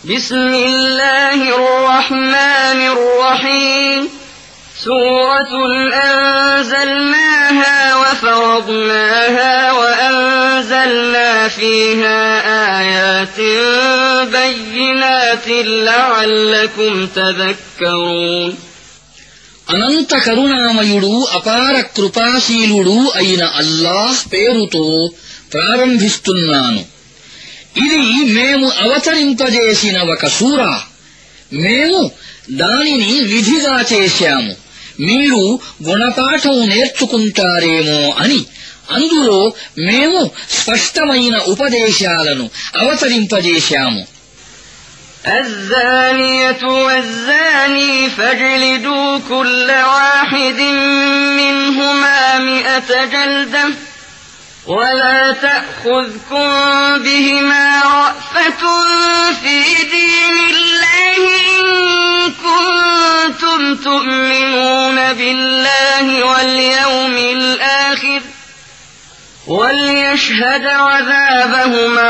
بسم الله الرحمن الرحيم سورة أنزلناها وفرضناها وأنزلنا فيها آيات بينات لعلكم تذكرون అనంత కరుణామయుడు అపార కృపాశీలుడు అయిన అల్లాహ్ పేరుతో ప్రారంభిస్తున్నాను. ఇది మేము అవతరింపజేసిన ఒక సూరా. మేము దానిని విధిగా చేశాము, మీరు గుణపాఠం నేర్చుకుంటారేమో అని. అందులో మేము స్పష్టమైన ఉపదేశాలను అవతరింపజేశాము. الزانية والزاني فاجلدوا كل واحد منهما 100 جلدة ولا تأخذكم بهما رأفة في دين الله إن كنتم تؤمنون بالله واليوم الآخر وليشهد عذابهما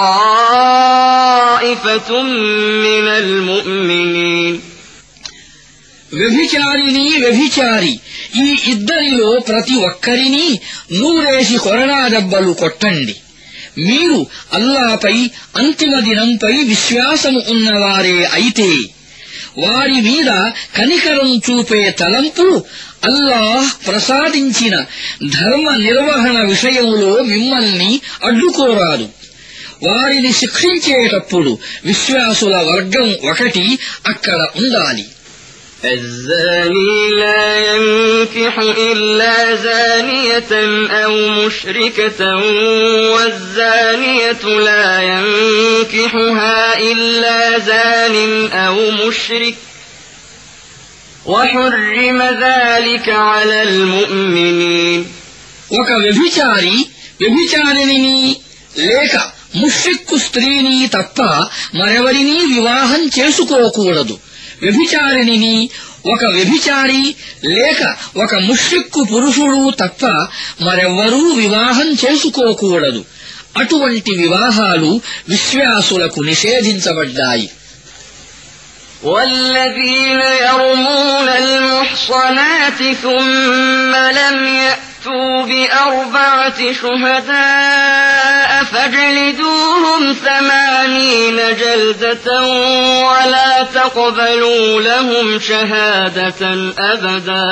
طائفة من المؤمنين. వ్యభిచారిని వ్యభిచారి ఈ ఇద్దరిలో ప్రతి ఒక్కరిని నూరేసి కొరడా దెబ్బలు కొట్టండి. మీరు అల్లాపై అంతిమ దినంపై విశ్వాసము ఉన్నవారే అయితే వారి మీద కనికరం చూపే తలంపు అల్లాహ్ ప్రసాదించిన ధర్మ నిర్వహణ విషయంలో మిమ్మల్ని అడ్డుకోరాదు. వారిని శిక్షించేటప్పుడు విశ్వాసుల వర్గం ఒకటి అక్కడ ఉండాలి. الزاني لا ينكح إلا زانية أو مشركة والزانية لا ينكحها إلا زان أو مشرك وحرم ذلك على المؤمنين. ఒక వ్యభిచారి వ్యభిచారిణిని లేక ముష్రిక్కు స్త్రీని తప్ప మరెవరినీ వివాహం చేసుకోకూడదు. వ్యభిచారిణిని ఒక వ్యభిచారి లేక ఒక ముష్రిక్కు పురుషుడు తప్ప మరెవ్వరూ వివాహం చేసుకోకూడదు. అటువంటి వివాహాలు విశ్వాసులకు నిషేధించబడ్డాయి. والذين يرمون المحصنات ثم لم يأتوا ب4 شهداء فاجلدوهم 80 جلدة ولا تقبلوا لهم شهادة أبدا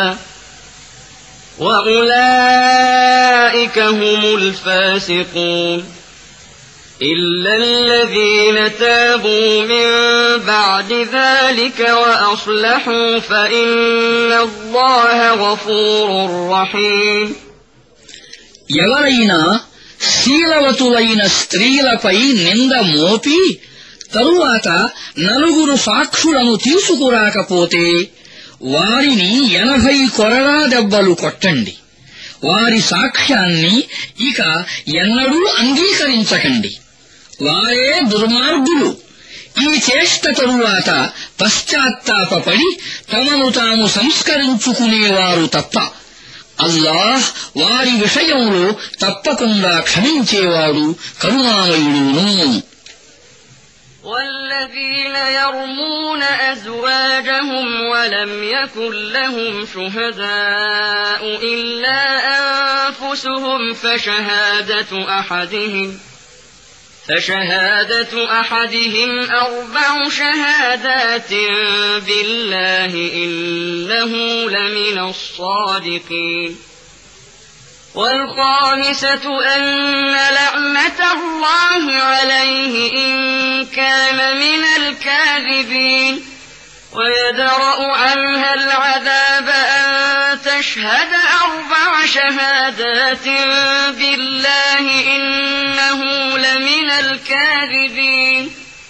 وأولئك هم الفاسقون إلا الذين تابوا من بعد ذلك وأصلحوا فإن الله غفور رحيم. ఎవరైనా శీలవతులైన స్త్రీలపై నింద మోపి తరువాత 4 సాక్షులను తీసుకురాకపోతే వారిని 80 కొరడా దెబ్బలు కొట్టండి. వారి సాక్ష్యాన్ని ఇక ఎన్నడూ అంగీకరించకండి. వారే దుర్మార్గులు. ఈ చేష్ట తరువాత పశ్చాత్తాపపడి తమను తాము సంస్కరించుకునేవారు తప్ప అల్లాహ్ వారి విషయంలో తప్పకుండా క్షమించేవాడు కరుణామయుడును. والذين يرمون أزواجهم ولم يكن لهم شهداء إلا أنفسهم فشهادة أحدهم 4 شهادات بالله إنه لمن الصادقين. والخامسة أن لعنة الله عليه إن كان من الكاذبين ويدرأ عنها العذاب أن تشهد 4 شهادات بالله إنه لمن الكاذبين.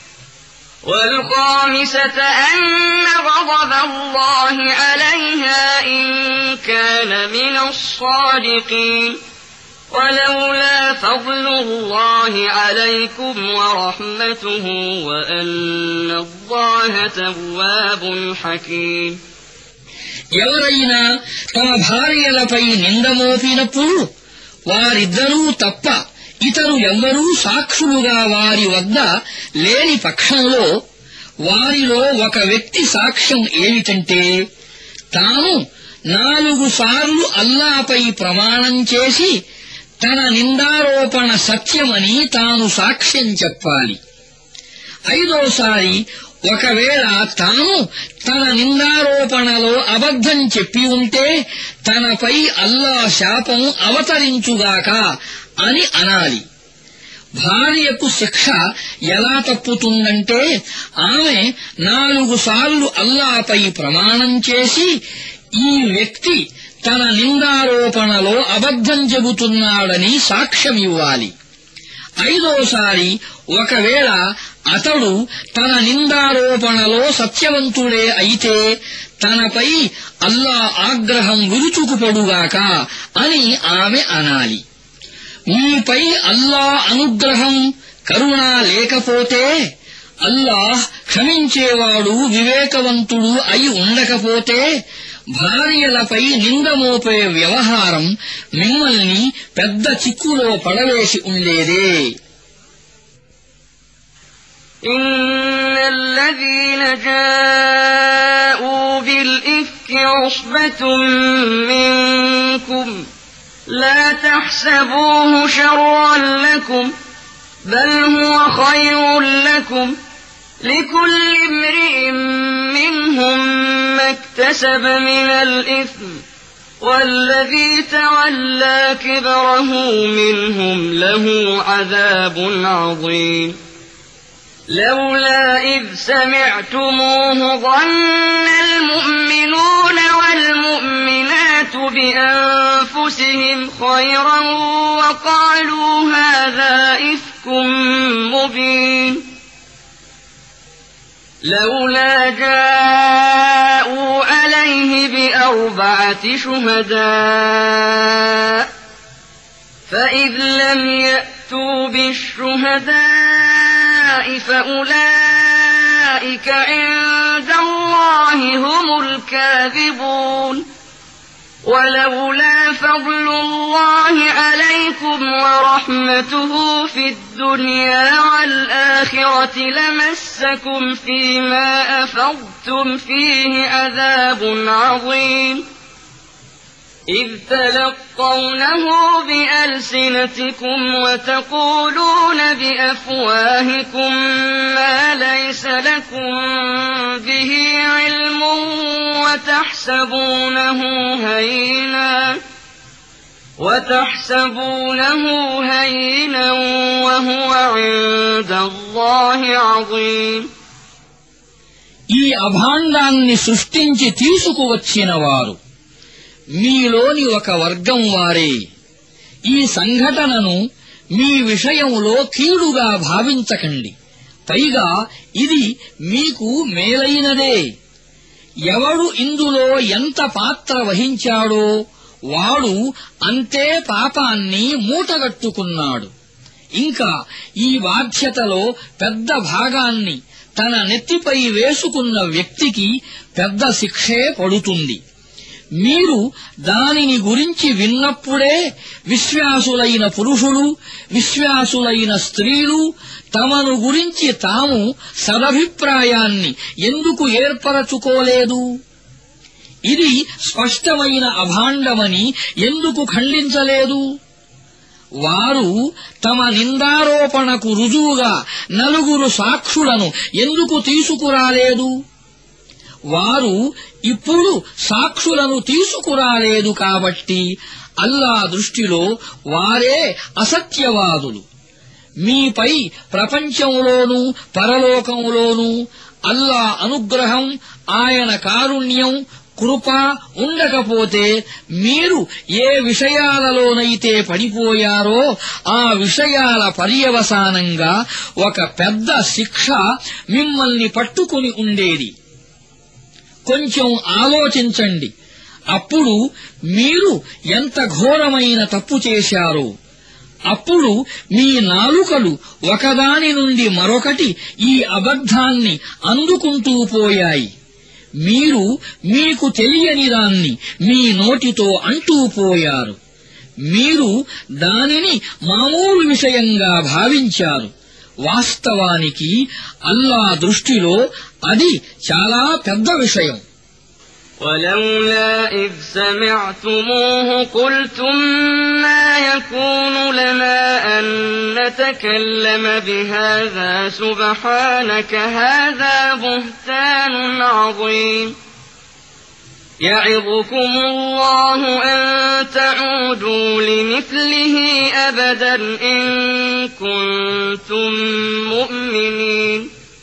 والخامسة أن غضب الله عليها إن كان من الصادقين ولولا فضل الله عليكم ورحمته وأن الله تواب حكيم. ఎవరైనా తమ భార్యలపై నింద మోపినప్పుడు వారిద్దరూ తప్ప ఇతరు ఎవ్వరూ సాక్షులుగా వారి వద్ద లేని పక్షంలో వారిలో ఒక వ్యక్తి సాక్ష్యం ఏమిటంటే తాను 4 సార్లు అల్లాపై ప్రమాణం చేసి తన నిందారోపణ సత్యమని తాను సాక్ష్యం చెప్పాలి. 5వసారి ఒకవేళ తాను తన నిందారోపణలో అబద్ధం చెప్పి ఉంటే తనపై అల్లా శాపం అవతరించుగాక అని అనాలి. భార్యకు శిక్ష ఎలా తప్పుతుందంటే ఆమె 4 సార్లు అల్లాపై ప్రమాణం చేసి ఈ వ్యక్తి తన నిందారోపణలో అబద్ధం చెబుతున్నాడని సాక్ష్యమివ్వాలి. 5వసారి ఒకవేళ అతడు తన నిందారోపణలో సత్యవంతుడే అయితే తనపై అల్లా ఆగ్రహం విరుచుకుపడుగాక అని ఆమె అనాలి. మీపై అల్లా అనుగ్రహం కరుణ లేకపోతే అల్లాహ్ క్షమించేవాడు వివేకవంతుడు అయి ఉండకపోతే భార్యలపై నిందమోపే వ్యవహారం మిమ్మల్ని పెద్ద చిక్కులో పడవేసి ఉండేదే. إن الذين جاءوا بالإفك عصبة منكم لا تحسبوه شرا لكم بل هو خير لكم لكل امرئ منهم ما اكتسب من الإثم والذي تولى كبره منهم له عذاب عظيم لولا إذ سمعتموه ظن المؤمنون والمؤمنات بأنفسهم خيرا وقالوا هذا إفك مبين لولا جاءوا عليه ب4 شهداء فإذ لم يأتوا بالشهداء فأولئك عند الله هم الكاذبون ولولا فضل الله عليكم ورحمته في الدنيا والآخرة لمسكم فيما أفضتم فيه عذاب عظيم إذ تلقونه بألسنتكم وتقولون بأفواهكم ما ليس لكم به علم وتحسبونه هينا وهو عند الله عظيم ఈ అభాండాన్ని సృష్టించి తీసుకువచ్చినవారు మీలోని ఒక వర్గం వారే. ఈ సంఘటనను మీ విషయంలో కీడుగా భావించకండి. పైగా ఇది మీకు మేలైనదే. ఎవడు ఇందులో ఎంత పాత్ర వహించాడో వాడు అంతే పాపాన్ని మూటగట్టుకున్నాడు. ఇంకా ఈ బాధ్యతలో పెద్ద భాగాన్ని తన నెత్తిపై వేసుకున్న వ్యక్తికి పెద్ద శిక్షే పడుతుంది. మీరు దానిని గురించి విన్నప్పుడే విశ్వాసులైన పురుషులు విశ్వాసులైన స్త్రీలు తమను గురించి తాము సదభిప్రాయాన్ని ఎందుకు ఏర్పరచుకోలేదు? ఇది స్పష్టమైన అభాండమని ఎందుకు ఖండించలేదు? వారు తమ నిందారోపణకు రుజువుగా 4 సాక్షులను ఎందుకు తీసుకురాలేదు? వారు ఇప్పుడు సాక్షులను తీసుకురాలేదు కాబట్టి అల్లా దృష్టిలో వారే అసత్యవాదులు. మీపై ప్రపంచంలోనూ పరలోకంలోనూ అల్లా అనుగ్రహం, ఆయన కారుణ్యం, కృప ఉండకపోతే మీరు ఏ విషయాలలోనైతే పడిపోయారో ఆ విషయాల పర్యవసానంగా ఒక పెద్ద శిక్ష మిమ్మల్ని పట్టుకుని ఉండేది. కొంచెం ఆలోచించండి. అప్పుడు మీరు ఎంత ఘోరమైన తప్పు చేశారో. అప్పుడు మీ నాలుకలు ఒకదాని నుండి మరొకటి ఈ అబద్ధాన్ని అందుకుంటూ పోయాయి. మీరు మీకు తెలియని దాన్ని మీ నోటితో అంటూ పోయారు. మీరు దానిని మామూలు విషయంగా భావించారు. వాస్తవానికి అల్లా దృష్టిలో అది చాలా పెద్ద విషయం. ولولا إذ سمعتموه قلتم ما يكون لنا أن نتكلم بهذا سبحانك هذا بهتان عظيم يعظكم الله أن تعودوا لمثله أبدا إن كنتم مؤمنين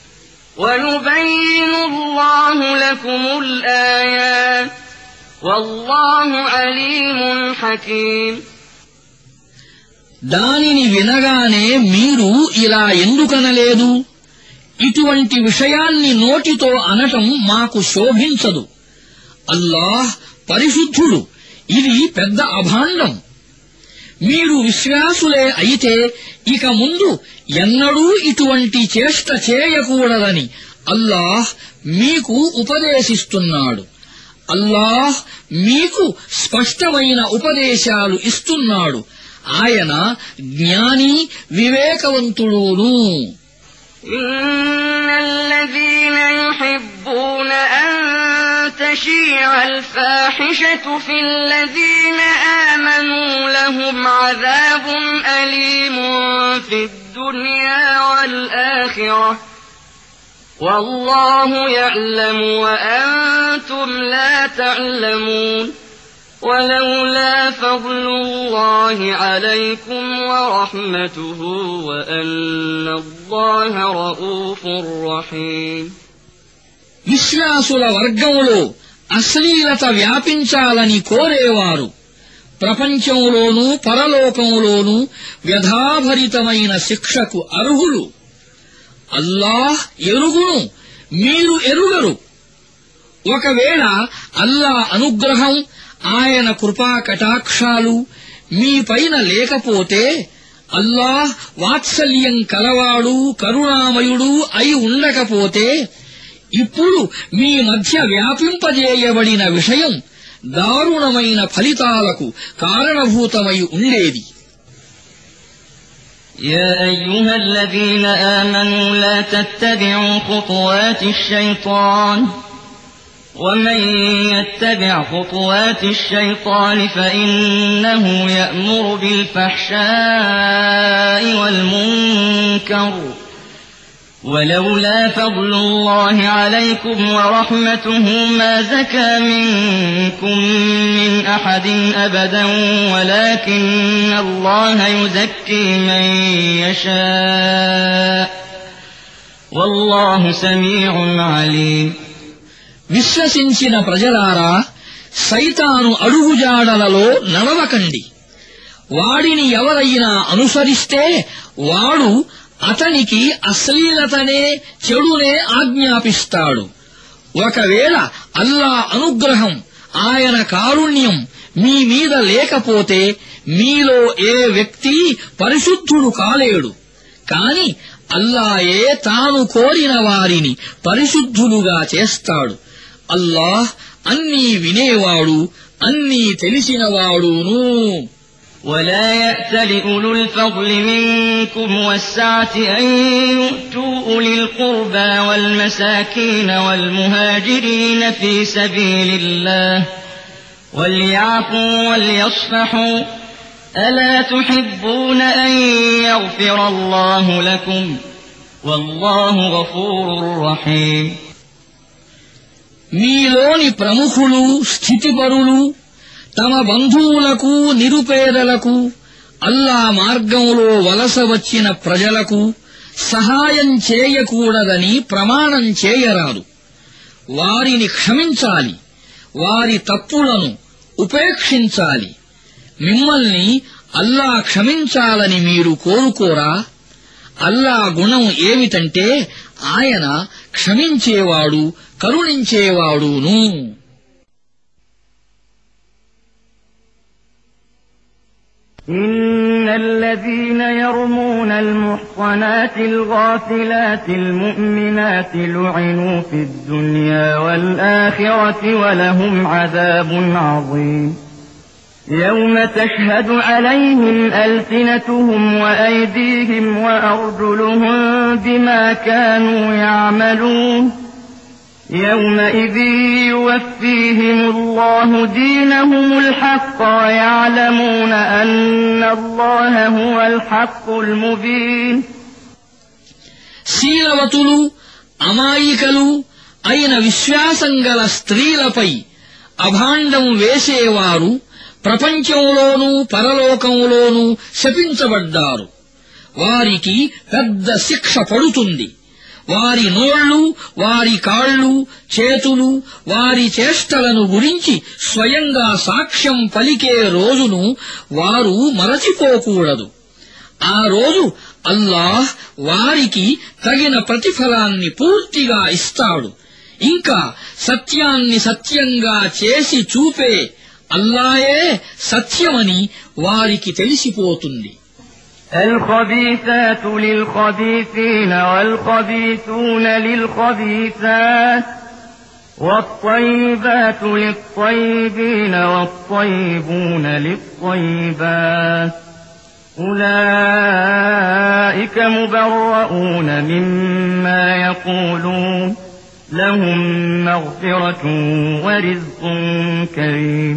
ويبين الله لكم الآيات والله عليم حكيم. దానిని వినగానే మీరు ఇలా ఎందుకనలేదు? ఇటువంటి విషయాన్ని నోటితో అనటం మాకు శోభించదు. అల్లాహ్ పరిశుద్ధుడు, ఇది పెద్ద అభాండం. మీరు విశ్వాసులే అయితే ఇక ముందు ఎన్నడూ ఇటువంటి చేష్ట చేయకూడదని అల్లాహ్ మీకు ఉపదేశిస్తున్నాడు. అల్లాహ్ మీకు స్పష్టమైన ఉపదేశాలు ఇస్తున్నాడు. ఆయన జ్ఞాని వివేకవంతుడును. إن الذين يحبون أن تشيع الفاحشة في الذين آمنوا لهم عذاب أليم في الدنيا والآخرة والله يعلم وأنتم لا تعلمون ولولا فضل الله عليكم ورحمته وأن الله رؤوف رحيم. విశ్వాసుల వర్గంలో అశ్లీలత వ్యాపించాలని కోరేవారు ప్రపంచంలోనూ పరలోకంలోనూ వ్యధాభరితమైన శిక్షకు అర్హులు. అల్లాహ్ ఎరుగును, మీరు ఎరుగరు. ఒకవేళ అల్లా అనుగ్రహం, ఆయన కృపా కటాక్షాలు మీపైన లేకపోతే, అల్లాహ్ వాత్సల్యం కలవాడు కరుణామయుడు అయి ఉండకపోతే, ఇప్పుడు మీ మధ్య వ్యాపింపజేయబడిన విషయం దారుణమైన ఫలితాలకు కారణభూతమై ఉండేది. يا أيها الذين آمنوا لا تتبعوا خطوات الشيطان ومن يتبع خطوات الشيطان فإنه يأمر بالفحشاء والمنكر ولولا فضل الله عليكم ورحمته ما زكى منكم من أحد أبدا ولكن الله يزكي من يشاء والله سميع عليم. విశ్వసించిన ప్రజలారా, సైతాను అడుగుజాడలలో నడవకండి. వాడిని ఎవరైనా అనుసరిస్తే వాడు అతనికి అశ్లీలతనే చెడునే ఆజ్ఞాపిస్తాడు. ఒకవేళ అల్లా అనుగ్రహం, ఆయన కారుణ్యం మీ మీద లేకపోతే మీలో ఏ వ్యక్తి పరిశుద్ధుడు కాలేడు. కాని అల్లాయే తాను కోరిన వారిని పరిశుద్ధులుగా చేస్తాడు. అల్లాహ్ అన్నీ వినేవాడు, అన్నీ తెలిసినవాడును. ولا يأتل أولو الفضل منكم والسعة أن يؤتوا أولي القربى والمساكين والمهاجرين في سبيل الله وليعفوا وليصفحوا ألا تحبون أن يغفر الله لكم والله غفور رحيم. మీలోని ప్రముఖులు, స్థితిపరులు తమ బంధువులకు, నిరుపేదలకు, అల్లా మార్గంలో వలస వచ్చిన ప్రజలకు సహాయం చేయకూడదని ప్రమాణం చేయరాదు. వారిని క్షమించాలి, వారి తప్పులను ఉపేక్షించాలి. మిమ్మల్ని అల్లా క్షమించాలని మీరు కోరుకోరా? అల్లా గుణం ఏమిటంటే ఆయన క్షమించేవాడు, కరుణించేవాడును. إن الذين يرمون المحصنات الغافلات المؤمنات لعنوا في الدنيا والآخرة ولهم عذاب عظيم. يوم تشهد عليهم ألسنتهم وأيديهم وأرجلهم بما كانوا يعملون يومئذ يوفيهم الله دينهم الحق ويعلمون أن الله هو الحق المبين శీలవతులు అమాయికలు అయిన విశ్వాసం గల స్త్రీలపై అభాండం వేసేవారు ప్రపంచంలోనూ పరలోకంలోనూ శపించబడ్డారు. వారికి పెద్ద శిక్ష పడుతుంది. వారి నోళ్లు, వారి కాళ్లు, చేతులు, వారి చేష్టలను గురించి స్వయంగా సాక్ష్యం పలికే రోజును వారు మరచిపోకూడదు. ఆ రోజు అల్లాహ్ వారికి తగిన ప్రతిఫలాన్ని పూర్తిగా ఇస్తాడు. ఇంకా సత్యాన్ని సత్యంగా చేసి చూపే అల్లాయే సత్యమని వారికి తెలిసిపోతుంది. الخبيثات للخبيثين والخبيثون للخبيثات والطيبات للطيبين والطيبون للطيبات أولئك مبرؤون مما يقولون لهم مغفرة ورزق كريم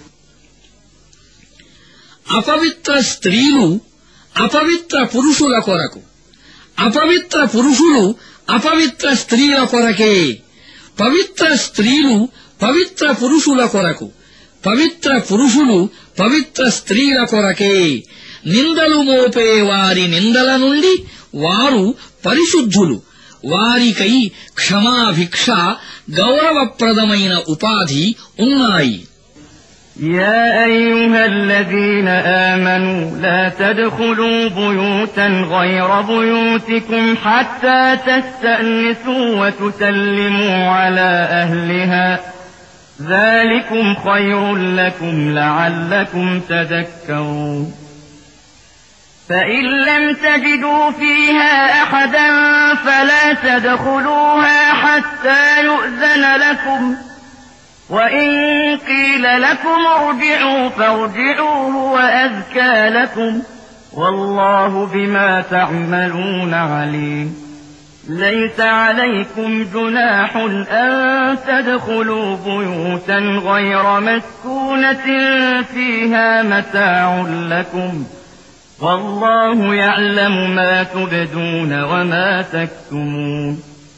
అపవిత్ర స్త్రీలు అపవిత్ర పురుషుల కొరకు, అపవిత్ర పురుషులు అపవిత్ర స్త్రీల కొరకే, పవిత్ర స్త్రీలు పవిత్ర పురుషుల కొరకు, పవిత్ర పురుషులు పవిత్ర స్త్రీల కొరకే. నిందలు మోపే వారి నిందల నుండి వారు పరిశుద్ధులు. వారికై క్షమాభిక్ష, గౌరవప్రదమైన ఉపాధి ఉన్నాయి. يا أيها الذين آمنوا لا تدخلوا بيوتا غير بيوتكم حتى تستأنسوا وتسلموا على أهلها ذلكم خير لكم لعلكم تذكرون فإن لم تجدوا فيها أحدا فلا تدخلوها حتى يؤذن لكم وإن قيل لكم ارجعوا فارجعوا هو أزكى لكم والله بما تعملون عليم ليس عليكم جناح أن تدخلوا بيوتا غير مسكونة فيها متاع لكم والله يعلم ما تبدون وما تكتمون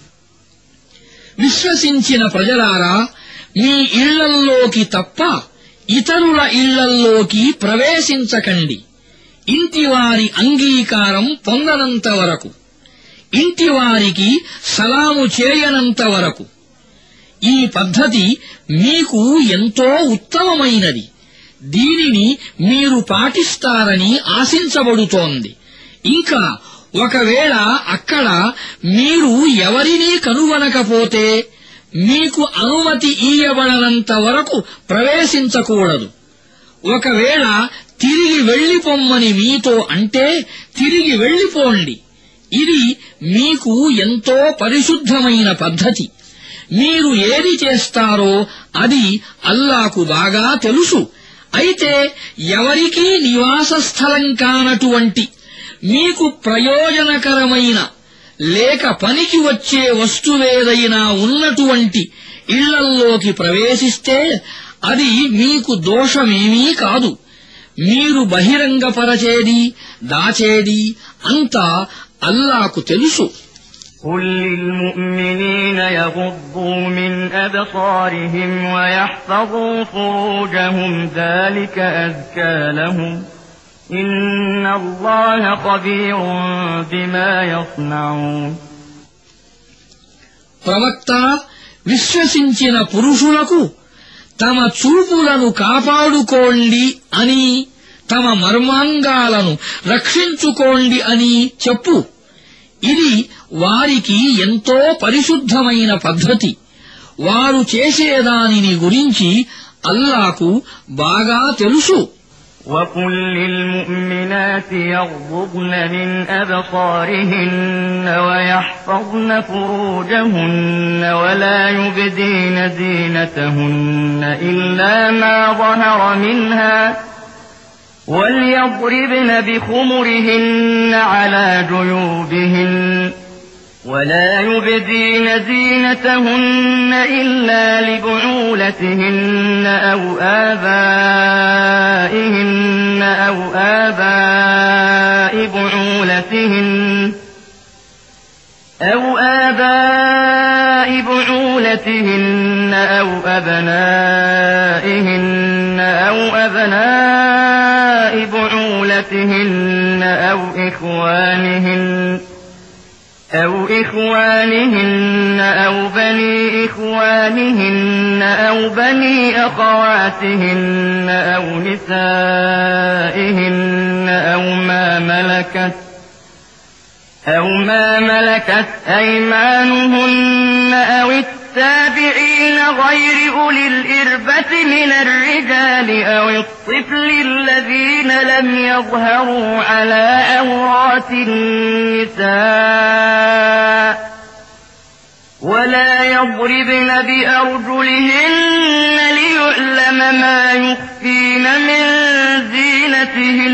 విశ్వసించిన ప్రజలారా, మీ ఇళ్లల్లోకి తప్ప ఇతరుల ఇళ్లల్లోకి ప్రవేశించకండి. ఇంటివారి అంగీకారం పొందనంత వరకు, ఇంటివారికి సలాము చేయనంత వరకు. ఈ పద్ధతి మీకు ఎంతో ఉత్తమమైనది. దీనిని మీరు పాటిస్తారని ఆశించబడుతోంది. ఇంకా ఒకవేళ అక్కడ మీరు ఎవరినీ కనుగొనకపోతే మీకు అనుమతి ఇయ్యబడనంత వరకు ప్రవేశించకూడదు. ఒకవేళ తిరిగి వెళ్లిపొమ్మని మీతో అంటే తిరిగి వెళ్లిపోండి. ఇది మీకు ఎంతో పరిశుద్ధమైన పద్ధతి. మీరు ఏది చేస్తారో అది అల్లాకు బాగా తెలుసు. అయితే ఎవరికీ నివాస స్థలం కానటువంటి, మీకు ప్రయోజనకరమైన లేక పనికి వచ్చే వస్తువేదైనా ఉన్నటువంటి ఇళ్లల్లోకి ప్రవేశిస్తే అది మీకు దోషమేమీ కాదు. మీరు బహిరంగపరచేది, దాచేది అంతా అల్లాకు తెలుసు. قل للمؤمنين يغضوا من أبصارهم ويحفظوا فروجهم ذلك أزكى لهم إن الله خبير بما يصنعون ప్రవక్త, విశ్వసించిన పురుషులకు తమ చూపులను కాపాడుకోండి అని, తమ మర్మాంగాలను రక్షించుకోండి అని చెప్పు. ఇది వారికి ఎంతో పరిశుద్ధమైన పద్ధతి. వారు చేసేదానిని గురించి అల్లాకు బాగా తెలుసు. وقل للمؤمنات يغضضن من أبصارهن ويحفظن فروجهن ولا يبدين زينتهن إلا ما ظهر منها وليضربن بخمرهن على جيوبهن ولا يبدين زينتهن إلا لبعولتهن أو آبائهن أو آباء بعولتهن أو أبنائهن أو أبناء بعولتهن أو إخوانهن أو بني إخوانهن أو بني أخواتهن أو نسائهن أو ما ملكت أيمانهن أو التابعين غير أولي الإربة من الرجال أو الطفل الذين لم يظهروا على عورات النساء ولا يضربن بأرجلهن ليعلم ما يخفين من زينتهن.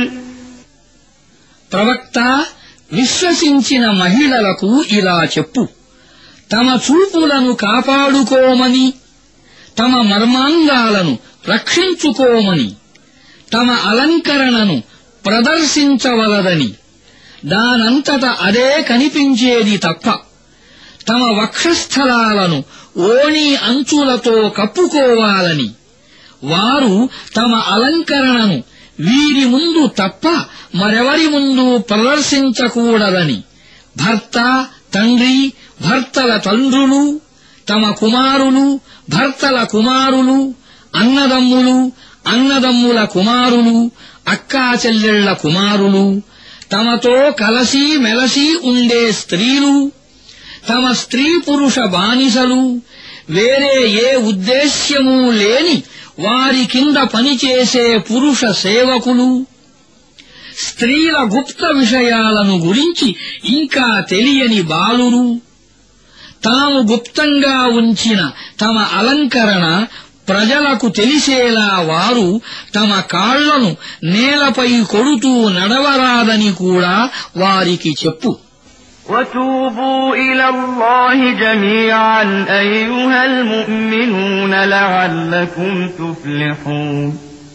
ప్రవక్త విశ్వసించిన మహిళలకు ఇలా చెప్పు, తమ చూపులను కాపాడుకోమని, తమ మర్మాంగాలను రక్షించుకోమని, తమ అలంకరణను ప్రదర్శించవలదని, దానంతట అదే కనిపించేది తప్ప తమ వక్షస్థలాలను ఓణి అంచులతో కప్పుకోవాలని, వారు తమ అలంకరణను వీరి ముందు తప్ప మరెవరి ముందు ప్రదర్శించకూడదని, భర్త, తండ్రి, భర్తల తండ్రులు, తమ కుమారులు, భర్తల కుమారులు, అన్నదమ్ములు, అన్నదమ్ముల కుమారులు, అక్కా చెల్లెళ్ల కుమారులు, తమతో కలసి మెలసి ఉండే స్త్రీలు, తమ స్త్రీ పురుష బానిసలు, వేరే ఏ ఉద్దేశ్యమూ లేని వారి కింద పనిచేసే పురుష సేవకులు, స్త్రీల గుప్త విషయాలను గురించి ఇంకా తెలియని బాలురు, తాము గుప్తంగా ఉంచిన తమ అలంకరణ ప్రజలకు తెలిసేలా వారు తమ కాళ్లను నేలపై కొడుతూ నడవరాదని కూడా వారికి చెప్పు. وتوبوا إلى الله جميعا أيها المؤمنون لعلكم تفلحون.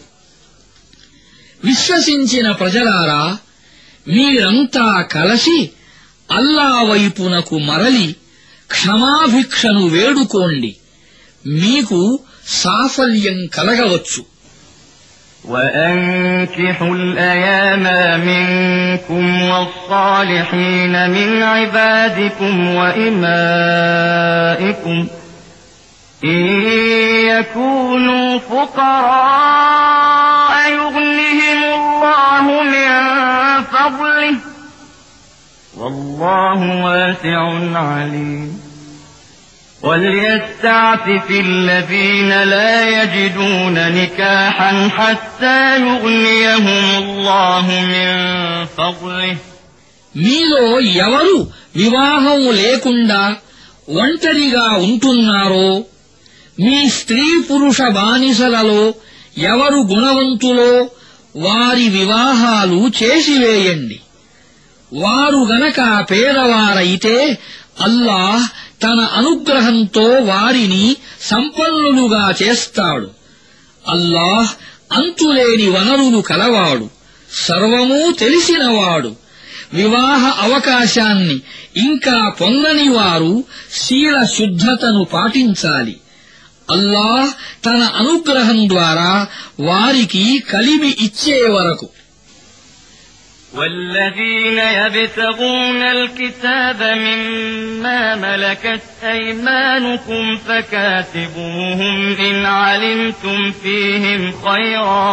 విశ్వసించిన ప్రజలారా, మీరంతా కలసి అల్లా వైపునకు మరలి క్షమాభిక్షను వేడుకోండి, మీకు సాఫల్యం కలగవచ్చు. وأنكحوا الأيام منكم والصالحين من عبادكم وإمائكم إن يكونوا فقراء يغنهم الله من فضله والله واسع عليم. وليستعفف الذين لا يجدون نكاحا حتى يغنيهم الله من فضله. మీలో ఎవరు వివాహం లేకుండా ఒంటరిగా ఉంటున్నారో, మీ స్త్రీ పురుష బానిసలలో ఎవరు గుణవంతులో వారి వివాహాలు చేసివేయండి. వారు గనక పేదవారైతే అల్లాహ్ తన అనుగ్రహంతో వారిని సంపన్నులుగా చేస్తాడు. అల్లాహ్ అంతులేని వనరులు కలవాడు, సర్వమూ తెలిసినవాడు. వివాహ అవకాశాన్ని ఇంకా పొందని వారు శీల శుద్ధతను పాటించాలి. అల్లాహ్ తన అనుగ్రహం ద్వారా వారికి కలిమి ఇచ్చే వరకు. والذين يبتغون الكتاب مما ملكت أيمانكم فكاتبوهم إن علمتم فيهم خيرا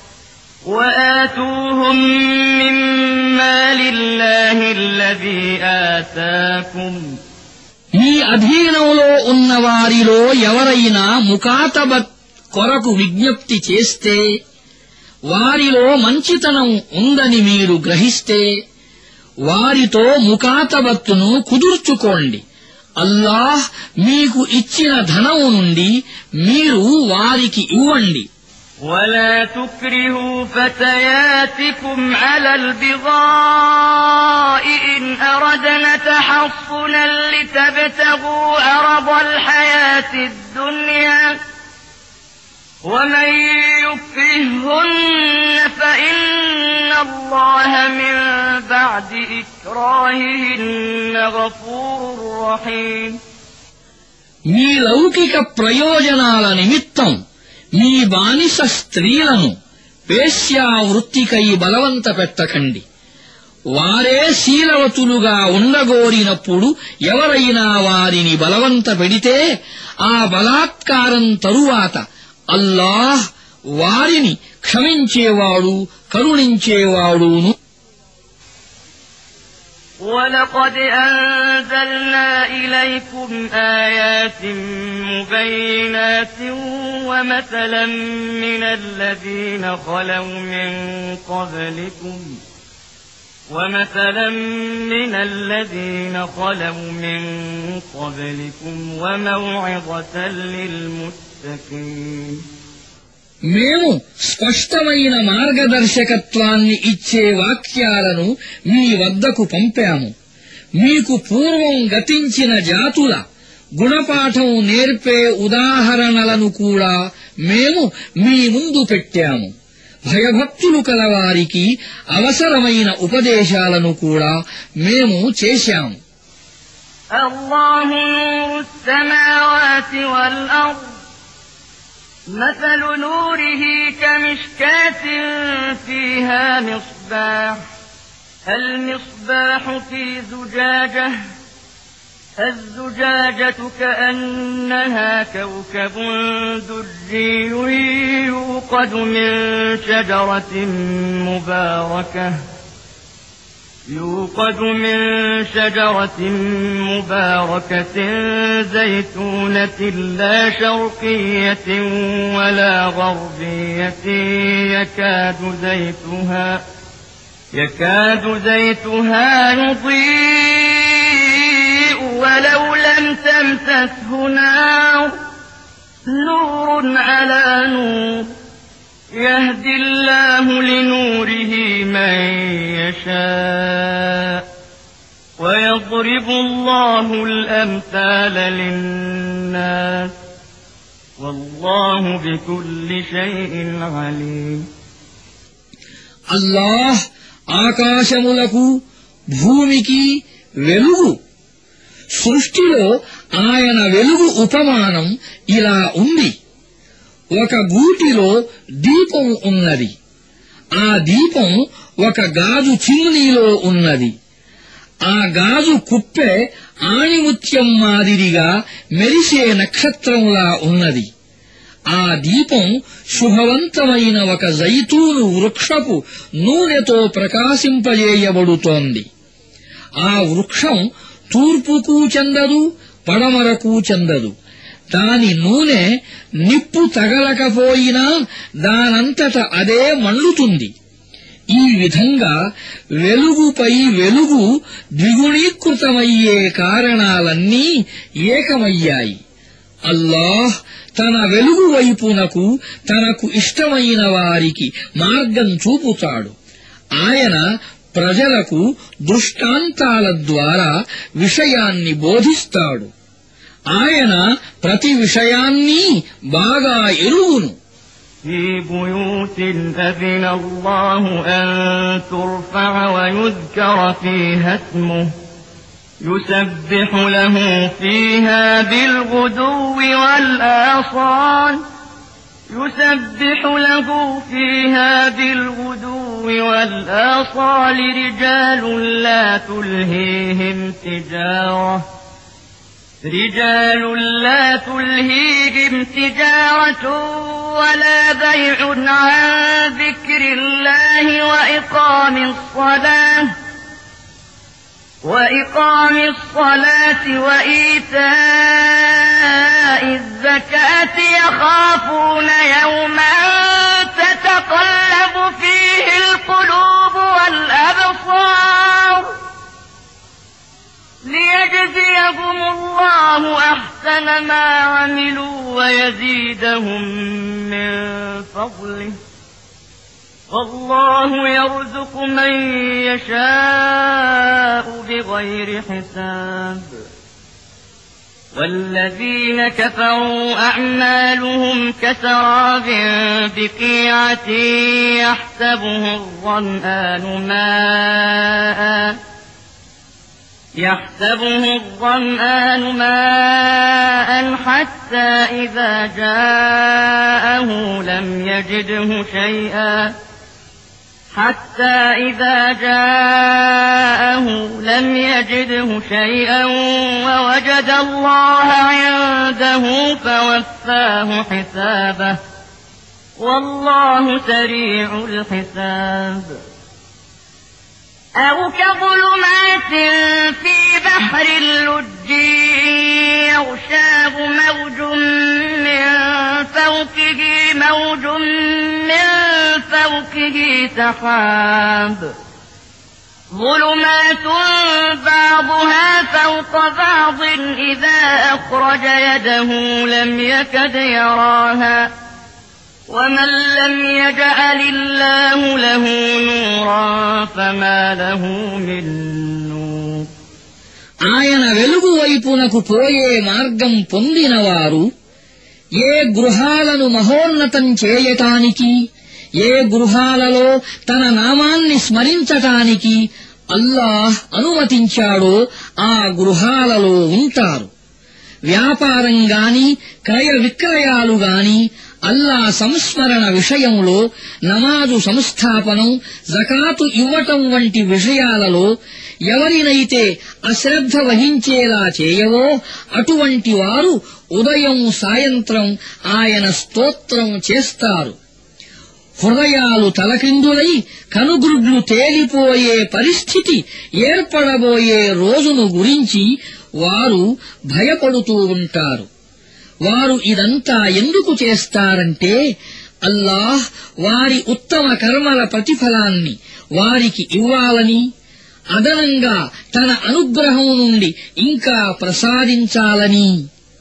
وآتوهم مما لله الذي آتاكم. మీ అధీనంలో ఉన్న వారిలో ఎవరైనా ముకాతబత్ కొరకు విజ్ఞప్తి చేస్తే వారిలో మంచితనం ఉందని మీరు గ్రహిస్తే వారితో ముకాతబత్తును కుదుర్చుకోండి. అల్లాహ్ మీకు ఇచ్చిన ధనం నుండి మీరు వారికి ఇవ్వండి. ولا تكرهوا فتياتكم على البغاء إن أردنا تحصنا لتبتغوا عرض الحياة الدنيا ومن يكرههن فإن الله من بعد إكراههن غفور رحيم. మీ లౌకిక ప్రయోజనాల నిమిత్తం మీ బానిస స్త్రీలను వేశ్యావృత్తికై బలవంత పెట్టకండి. వారే శీలవతులుగా ఉండగోరినప్పుడు ఎవరైనా వారిని బలవంత పెడితే ఆ బలాత్కారం తరువాత అల్లాహ్ వారిని క్షమించేవాడు కరుణించేవాడును. وَلَقَدْ أَنزَلْنَا إِلَيْكُمْ آيَاتٍ مُبَيِّنَاتٍ وَمَثَلًا مِّنَ الَّذِينَ خَلَوْا مِن قَبْلِكُمْ وَمَوْعِظَةً لِّلْمُتَّقِينَ. మేము స్పష్టమైన మార్గదర్శకత్వాన్ని ఇచ్చే వాక్యాలను మీ వద్దకు పంపాము. మీకు పూర్వం గతించిన జాతుల గుణపాఠం నేర్పే ఉదాహరణలను కూడా మేము మీ ముందు పెట్టాము. భయభక్తులు కలవారికి అవసరమైన ఉపదేశాలను కూడా మేము చేశాము. అల్లాహు నూరు السماوات والأرض مثل نوره كمشكاة فيها مصباح المصباح في زجاجة الزجاجة كأنها كوكب دري يوقد من شجرة مباركة زيتونة لا شرقية ولا غربية يكاد زيتها يضيء ولو لم تمسسه نور على نور يهدي الله لنوره من يشاء ويضرب الله الأمثال للناس والله بكل شيء عليم. అల్లాహ్ ఆకాశములకు భూమికి వెలుగు. సృష్టిలో ఆయన వెలుగు ఉపమానం ఇలా ఉంది. ఒక గూటిలో దీపం ఉన్నది. ఆ దీపం ఒక గాజు చిమ్నీలో ఉన్నది. ఆ గాజు కుప్పె ఆణిముత్యం మాదిరిగా మెరిసే నక్షత్రంలా ఉన్నది. ఆ దీపం శుభవంతమైన ఒక జైతూను వృక్షపు నూనెతో ప్రకాశింపజేయబడుతోంది. ఆ వృక్షం తూర్పుకు చెందదు, పడమరకు చెందదు. దాని నూనె నిప్పు తగలకపోయినా దానంతట అదే మండుతుంది. ఈ విధంగా వెలుగుపై వెలుగు ద్విగుణీకృతమయ్యే కారణాలన్నీ ఏకమయ్యాయి. అల్లాహ్ తన వెలుగు వైపునకు తనకు ఇష్టమైన వారికి మార్గం చూపుతాడు. ఆయన ప్రజలకు దృష్టాంతాల ద్వారా విషయాన్ని బోధిస్తాడు. ఆయన ప్రతి విషయాన్ని బాగా ఎరుగును. في بيوت أذن الله أن ترفع ويذكر فيها اسمه يسبح له فيها بالغدو والآصال رجال لا تلهيهم تجارة ولا بيع عن ذكر الله وإقام الصلاة وإيتاء الزكاة يخافون يوما تتقلب فيه القلوب والأبصار ليجزيهم الله أحسن ما عملوا ويزيدهم من فضله والله يرزق من يشاء بغير حساب والذين كفروا أعمالهم كسراب بقيعة يحسبه الظمآن ماء حتى إذا جاءه لم يجده شيئا ووجد الله عنده فوفاه حسابه والله سريع الحساب أو كظلمات في بحر اللج يغشاه موج من فوقه سحاب ظلمات بعضها فوق بعض إذا أخرج يده لم يكد يراها ومن لم يجعل الله له نورا فما له من نور ఆయన వెలుగు వైపునకు పోయే మార్గం పొందినవారు ఏ గృహాలను మహోన్నతం చేయటానికి ఏ గృహాలలో తన నామాన్ని స్మరించటానికి అల్లాహ్ అనుమతించాడో ఆ గృహాలలో ఉంటారు వ్యాపారం గాని క్రయ విక్రయాలు గాని అల్లా సంస్మరణ విషయంలో నమాజు సంస్థాపనం జకాతు ఇవ్వటం వంటి విషయాలలో ఎవరినైతే అశ్రద్ధ వహించేలా చేయవో అటువంటి వారు ఉదయం సాయంత్రం ఆయన స్తోత్రం చేస్తారు హృదయాలు తలకిందులై కనుగుడ్లు తేలిపోయే పరిస్థితి ఏర్పడబోయే రోజును గురించి వారు భయపడుతూ ఉంటారు వారు ఇదంతా ఎందుకు చేస్తారంటే అల్లాహ్ వారి ఉత్తమ కర్మల ప్రతిఫలాన్ని వారికి ఇవ్వాలని అదనంగా తన అనుగ్రహం నుండి ఇంకా ప్రసాదించాలని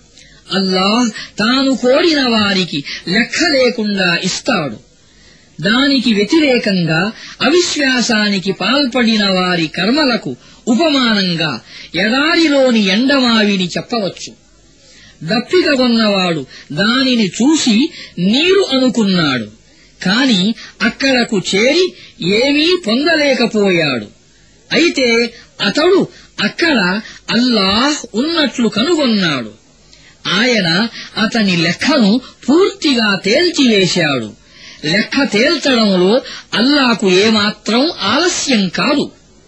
అల్లాహ్ తాను కోరిన వారికి లెక్క లేకుండా ఇస్తాడు దానికి వ్యతిరేకంగా అవిశ్వాసానికి పాల్పడిన వారి కర్మలకు ఉపమానంగా ఎడారిలోని ఎండమావిని చెప్పవచ్చు దప్పిక కొన్నవాడు దానిని చూసి నీరు అనుకున్నాడు కాని అక్కడకు చేరి ఏమీ పొందలేకపోయాడు అయితే అతడు అక్కడ అల్లాహ్ ఉన్నట్లు కనుగొన్నాడు ఆయన అతని లెక్కను పూర్తిగా తేల్చివేశాడు లెక్క తేల్చడంలో అల్లాకు ఏమాత్రం ఆలస్యం కాదు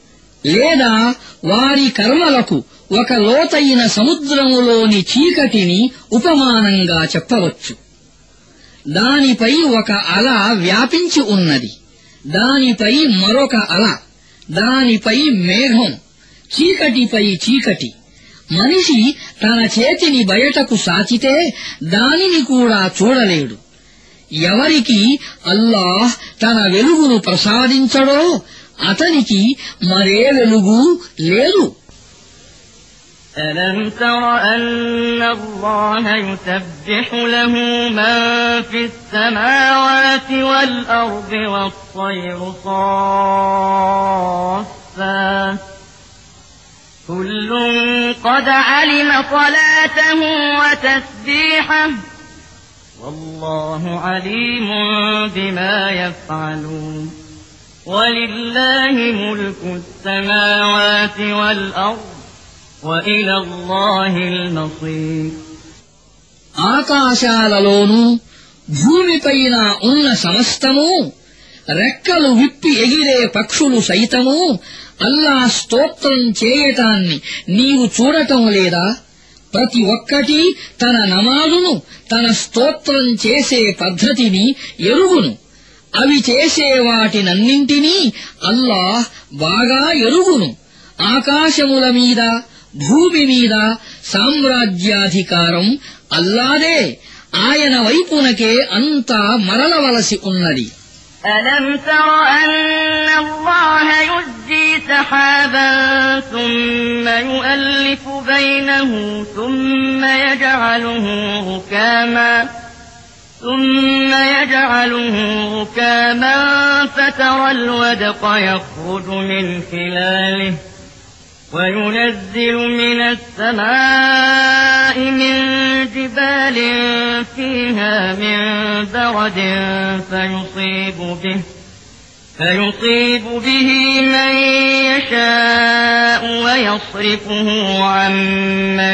లేదా వారి కర్మలకు ఒక లోతైన సముద్రములోని చీకటిని ఉపమానంగా చెప్పవచ్చు దానిపై ఒక అల వ్యాపించి ఉన్నది దానిపై మరొక అల దానిపై మేఘం చీకటిపై చీకటి మనిషి తన చేతిని బయటకు సాచితే దానిని కూడా చూడలేడు ఎవరికి అల్లాహ్ తన వెలుగును ప్రసాదించడో అతనికి మరే వెలుగు లేదు ألم تر أن الله يسبح له من في السماوات والأرض والطير صافات كل قد علم صلاته وتسبيحه والله عليم بما يفعلون ولله ملك السماوات والأرض وإلى الله المصير ఆకాశాలలోనూ భూమిపైన ఉన్న సమస్తము రెక్కలు విప్పి ఎగిరే పక్షులు సైతము అల్లా స్తోత్రం చేయటాన్ని నీవు చూడటం లేదా ప్రతి ఒక్కటి తన నమాజును తన స్తోత్రం చేసే పద్ధతిని ఎరుగును అవి చేసే వాటినన్నింటినీ అల్లాహ్ బాగా ఎరుగును ఆకాశముల మీద భూమి మీద సామ్రాజ్యాధికారం అల్లాదే ఆయన వైపునకే అంతా మరలవలసి ఉన్నది ألم تر أن الله يزجي سحابا ثم يؤلف بينه ثم يجعله ركاما فترى الودق يخرج من خلاله وينزل من السماء من جبال فيها من برد فيصيب به من يشاء ويصرفه عن من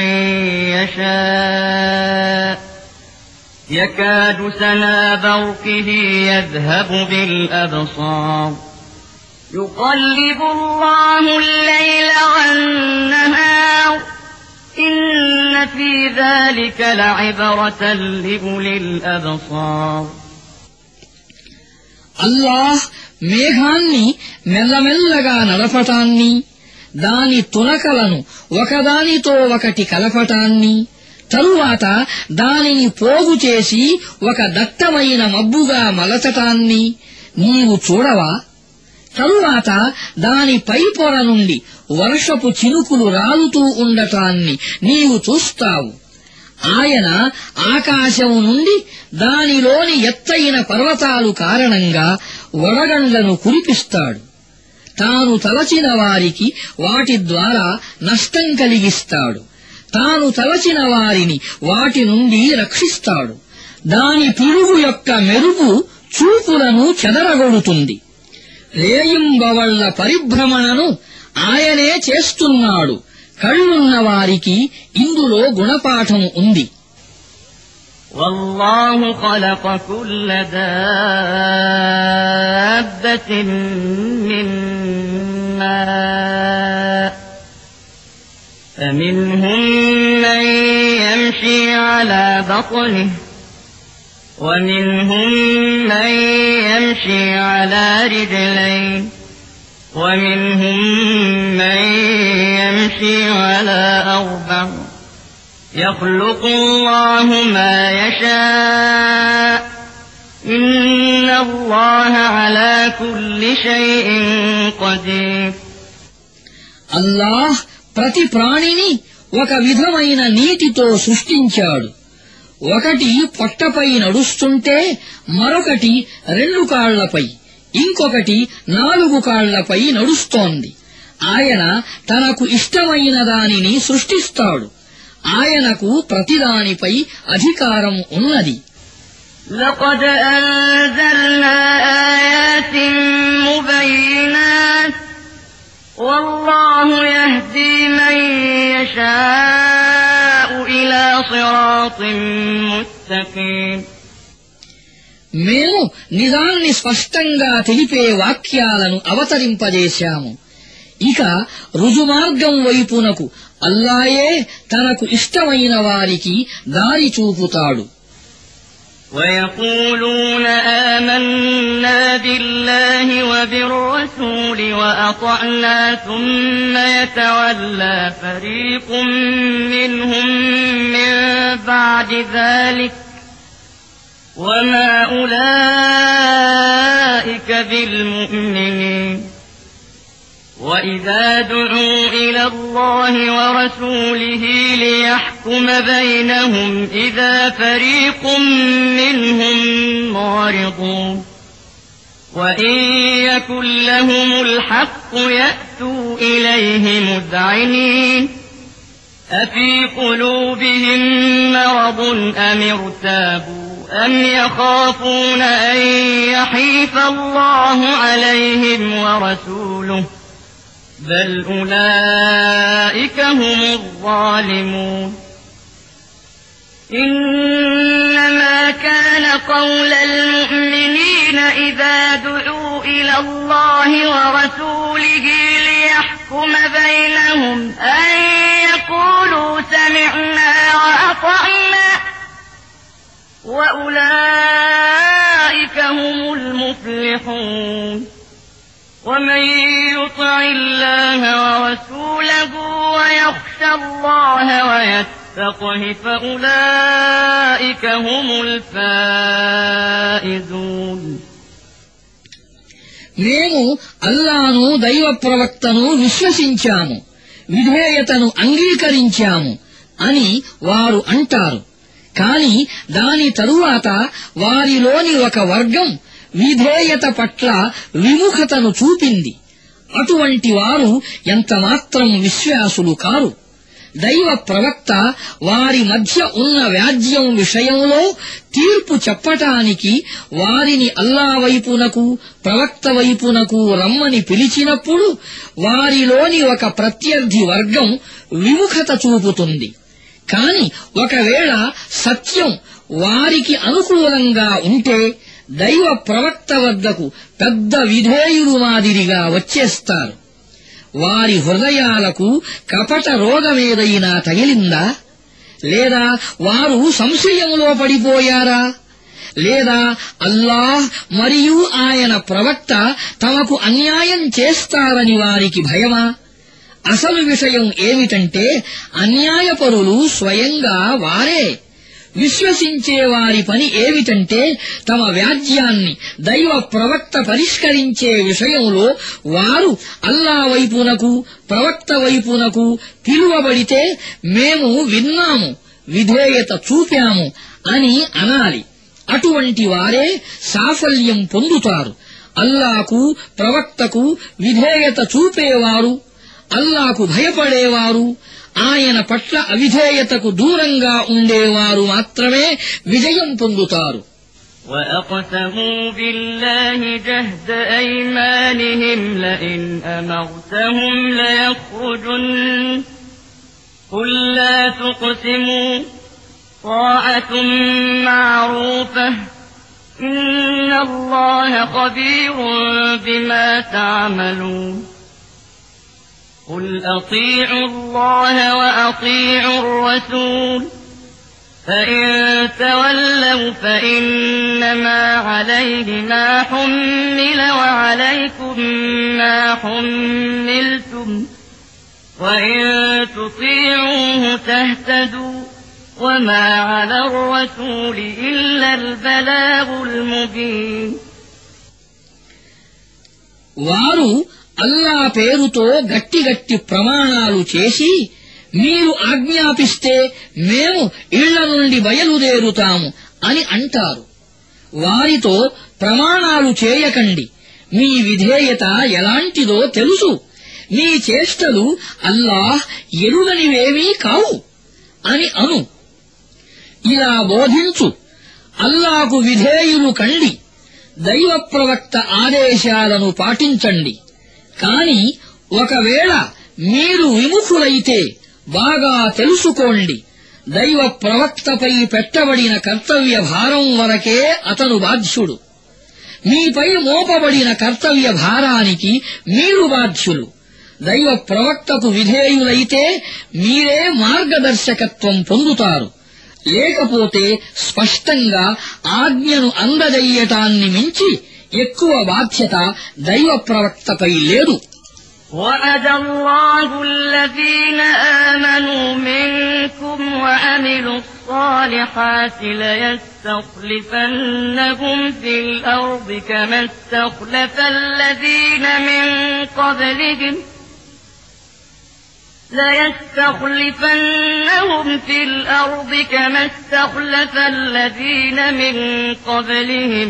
يشاء يكاد سنا برقه يذهب بالأبصار يقلب الله الليل والنهار إن في ذلك لعبرة لأولي الأبصار అల్లాహ్ మేఘాన్ని మెల్లమెల్లగా నడపటాన్ని దాని తునకలను ఒకదానితో ఒకటి కలపటాన్ని తరువాత దానిని పోగు చేసి ఒక దట్టమైన మబ్బుగా మలచటాన్ని నీవు చూడవా? తరువాత దాని పై పొర నుండి వర్షపు చినుకులు రాలుతూ ఉండటాన్ని నీవు చూస్తావు. ఆయన ఆకాశం నుండి దానిలోని ఎత్తైన పర్వతాలు కారణంగా వడగండ్లను కురిపిస్తాడు. తాను తలచిన వారికి వాటి ద్వారా నష్టం కలిగిస్తాడు. తాను తలచిన వారిని వాటి నుండి రక్షిస్తాడు. దాని పిడుగు యొక్క మెరుపు చూపులను చెదరగొడుతుంది. రేయింబవళ్ల పరిభ్రమణను ఆయనే చేస్తున్నాడు. కళ్ళున్న వారికి ఇందులో గుణపాఠం ఉంది. والله خلق كل دابة من ماء فمنهم من يمشي على بطنه ومنهم من يمشي على رجلين ومنهم من يمشي على أربع يخلق الله ما يشاء إن الله على كل شيء قدير అల్లాహ్ ప్రతి ప్రాణిని ఒక విధమైన నీతితో సృష్టించాడు. ఒకటి పొట్టపై నడుస్తుంటే మరొకటి 2 కాళ్లపై, ఇంకొకటి 4 కాళ్లపై నడుస్తోంది. ఆయన తనకు ఇష్టమైన దానిని సృష్టిస్తాడు. ఆయనకు ప్రతిదానిపై అధికారం ఉన్నది. لقد أنزلنا آيات مبينات والله يهدي من يشاء إلى صراط مستقيم మేము నిజాన్ని స్పష్టంగా తెలిపే వాక్యాలను అవతరింపజేశాము. ఇక రుజుమార్గం వైపునకు అల్లాయే తనకు ఇష్టమైన వారికి దారి చూపుతాడు. ويقولون آمنا بالله وبالرسول وأطعنا ثم يتولى فريق منهم من بعد ذلك وما أولئك بالمؤمنين وإذا دعوا إلى الله ورسوله ليحكم بينهم إذا فريق منهم معرضون وإن يكن لهم الحق يأتوا إليه مذعنين أفي قلوبهم مرض أم ارتابوا أم يخافون أن يحيف الله عليهم ورسوله بل أولئك هم الظالمون إنما كان قول المؤمنين إذا دعوا إلى الله ورسوله ليحكم بينهم أن يقولوا سمعنا وأطعنا وأولئك هم المفلحون ومن يطع الله ورسوله ويخشى الله ويتقه فأولئك هم الفائزون మేము అల్లాను దైవ ప్రవక్తను విశ్వసించాము, విధేయతను అంగీకరించాము అని వారు అంటారు. కాని దాని తరువాత వారిలోని ఒక వర్గం విధేయత పట్ల విముఖతను చూపింది. అటువంటి వారు ఎంతమాత్రం విశ్వాసులు కారు. దైవ ప్రవక్త వారి మధ్య ఉన్న వ్యాజ్యం విషయంలో తీర్పు చెప్పటానికి వారిని అల్లా వైపునకు, ప్రవక్త వైపునకు రమ్మని పిలిచినప్పుడు వారిలోని ఒక ప్రత్యర్థి వర్గం విముఖత చూపుతుంది. కాని ఒకవేళ సత్యం వారికి అనుకూలంగా ఉంటే దైవ ప్రవక్త వద్దకు పెద్ద విధేయులు మాదిరిగా వచ్చేస్తారు. వారి హృదయాలకు కపట రోగమేదైనా తగిలిందా? లేదా వారు సంశయంలో పడిపోయారా? లేదా అల్లాహ్ మరియు ఆయన ప్రవక్త తమకు అన్యాయం చేస్తారని వారికి భయమా? అసలు విషయం ఏమిటంటే అన్యాయపరులు స్వయంగా వారే. విశ్వసించే వారి పని ఏమిటంటే తమ వ్యాజ్యాన్ని దైవ ప్రవక్త పరిష్కరించే విషయంలో వారు అల్లా వైపునకు, ప్రవక్త వైపునకు పిలువబడితే మేము విన్నాము, విధేయత చూపాము అని అనాలి. అటువంటి వారే సాఫల్యం పొందుతారు. అల్లాకు, ప్రవక్తకు విధేయత చూపేవారు, అల్లాకు భయపడేవారు, ఆయన పట్ల అవిధేయతకు దూరంగా ఉండేవారు మాత్రమే విజయం పొందుతారు. وَأَقْسَمُوا بِاللَّهِ جَهْدَ أَيْمَانِهِمْ لَئِنْ أَمَرْتَهُمْ لَيَخْرُجُنَّ قُل لَّا تُقْسِمُوا طَاعَةٌ مَّعْرُوفَةٌ إِنَّ اللَّهَ خَبِيرٌ بِمَا تَعْمَلُونَ قُلْ أَطِيعُوا اللَّهَ وَأَطِيعُوا الرَّسُولَ فَإِن تَوَلَّوْا فَإِنَّمَا عَلَيْهِ مَا حُمِّلَ وَعَلَيْكُم مَّا حُمِّلْتُمْ وَإِن تُطِيعُوهُ تَهْتَدُوا وَمَا عَلَى الرَّسُولِ إِلَّا الْبَلَاغُ الْمُبِينُ. వారు అల్లా పేరుతో గట్టి గట్టి ప్రమాణాలు చేసి మీరు ఆజ్ఞాపిస్తే మేము ఇళ్ల నుండి బయలుదేరుతాము అని అంటారు. వారితో ప్రమాణాలు చేయకండి, మీ విధేయత ఎలాంటిదో తెలుసు, మీ చేష్టలు అల్లాహ్ ఎరుగనివేమీ కావు అని అను. ఇలా బోధించు, అల్లాకు విధేయులు కండి, దైవ ప్రవక్త ఆదేశాలను పాటించండి. కాని ఒకవేళ మీరు విముఖులైతే బాగా తెలుసుకోండి, దైవ ప్రవక్తపై పెట్టబడిన కర్తవ్య భారం వరకే అతను బాధ్యుడు. మీపై మోపబడిన కర్తవ్య భారానికి మీరు బాధ్యులు. దైవ ప్రవక్తకు విధేయులైతే మీరే మార్గదర్శకత్వం పొందుతారు. లేకపోతే స్పష్టంగా ఆజ్ఞను అందజేయటాన్ని మించి ఎక్కువ బాధ్యత దైవ ప్రవక్తపై లేదు. وَعَدَ اللَّهُ الَّذِينَ آمَنُوا مِنكُمْ وَعَمِلُوا الصَّالِحَاتِ لَيَسْتَخْلِفَنَّهُمْ فِي الْأَرْضِ كَمَا اسْتَخْلَفَ الَّذِينَ مِن قَبْلِهِمْ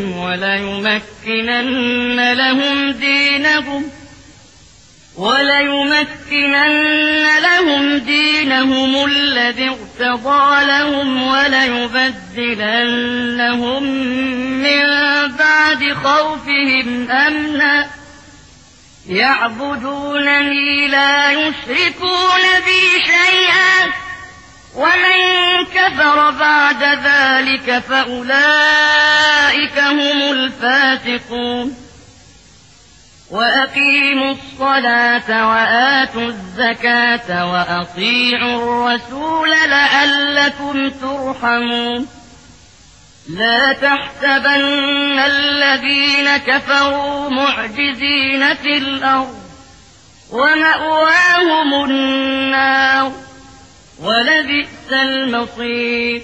وَلَيُمَكِّنَنَّ لَهُمْ دِينَهُمُ الَّذِي ارْتَضَىٰ لَهُمْ وَلَيُبَدِّلَنَّهُم مِّن بَعْدِ خَوْفِهِمْ أَمْنًا يَعْبُدُونَنِي لَا يُشْرِكُونَ بِي شَيْئًا وَمَن كَفَرَ بَعْدَ ذَلِكَ فَأُولَٰئِكَ هُمُ الْفَاسِقُونَ. وَأَقِيمُوا الصَّلَاةَ وَآتُوا الزَّكَاةَ وَأَطِيعُوا الرَّسُولَ لَعَلَّكُمْ تُرْحَمُونَ. لَا تَحْسَبَنَّ الَّذِينَ كَفَرُوا مُعْجِزِينَ فِي الْأَرْضِ وَمَأْوَاهُمُ النَّارُ وَلَبِئْسَ الْمَصِيرُ.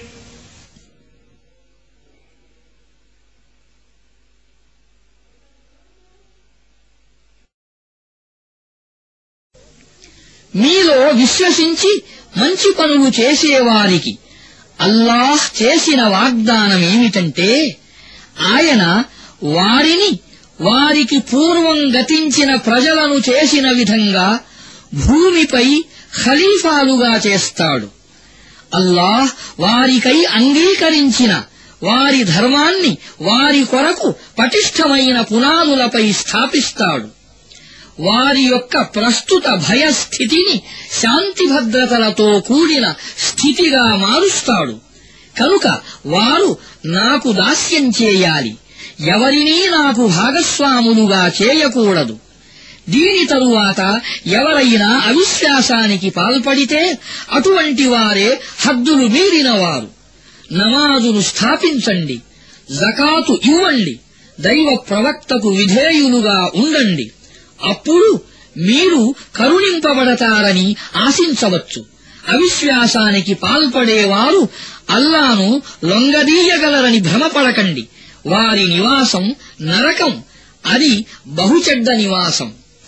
మీలో విశ్వసించి మంచి పనులు చేసేవారికి అల్లాహ్ చేసిన వాగ్దానమేమిటంటే ఆయన వారిని వారికి పూర్వం గతించిన ప్రజలను చేసిన విధంగా భూమిపై ఖలీఫాలుగా చేస్తాడు. అల్లాహ్ వారికై అంగీకరించిన వారి ధర్మాన్ని వారి కొరకు పటిష్టమైన పునాదులపై స్థాపిస్తాడు. వారి యొక్క ప్రస్తుత భయస్థితిని శాంతి భద్రతలతో కూడిన స్థితిగా మారుస్తాడు. కనుక వారు నాకు దాస్యం చేయాలి, ఎవరినీ నాకు భాగస్వాములుగా చేయకూడదు. దీని తరువాత ఎవరైనా అవిశ్వాసానికి పాల్పడితే అటువంటి వారే హద్దులు మీరినవారు. నమాజును స్థాపించండి, జకాతు ఇవ్వండి, దైవ ప్రవక్తకు విధేయులుగా ఉండండి. అప్పుడు మీరు కరుణింపబడతారని ఆశించవచ్చు. అవిశ్వాసానికి పాల్పడేవారు అల్లాను లొంగదీయగలరని భ్రమపడకండి. వారి నివాసం నరకం, అది బహుచెడ్డ నివాసం.